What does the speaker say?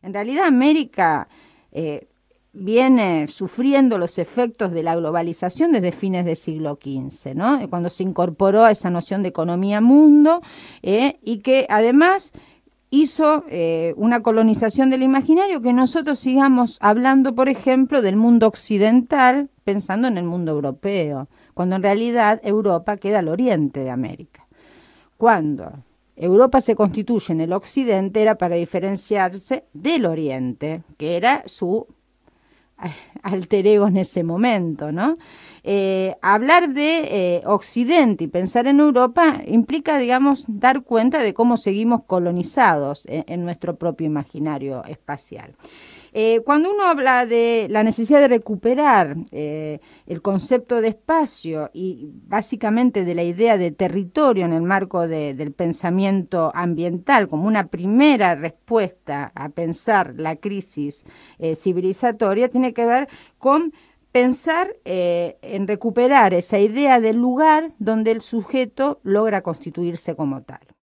En realidad América viene sufriendo los efectos de la globalización desde fines del siglo XV, ¿no? Cuando se incorporó a esa noción de economía mundo y que además hizo una colonización del imaginario, que nosotros sigamos hablando, por ejemplo, del mundo occidental, pensando en el mundo europeo, cuando en realidad Europa queda al oriente de América. Cuando Europa se constituye en el occidente era para diferenciarse del oriente, que era su alter ego en ese momento, ¿no? Hablar de Occidente y pensar en Europa implica, digamos, dar cuenta de cómo seguimos colonizados en nuestro propio imaginario espacial. Cuando uno habla de la necesidad de recuperar el concepto de espacio y básicamente de la idea de territorio en el marco del pensamiento ambiental como una primera respuesta a pensar la crisis civilizatoria, tiene que ver con pensar en recuperar esa idea del lugar donde el sujeto logra constituirse como tal.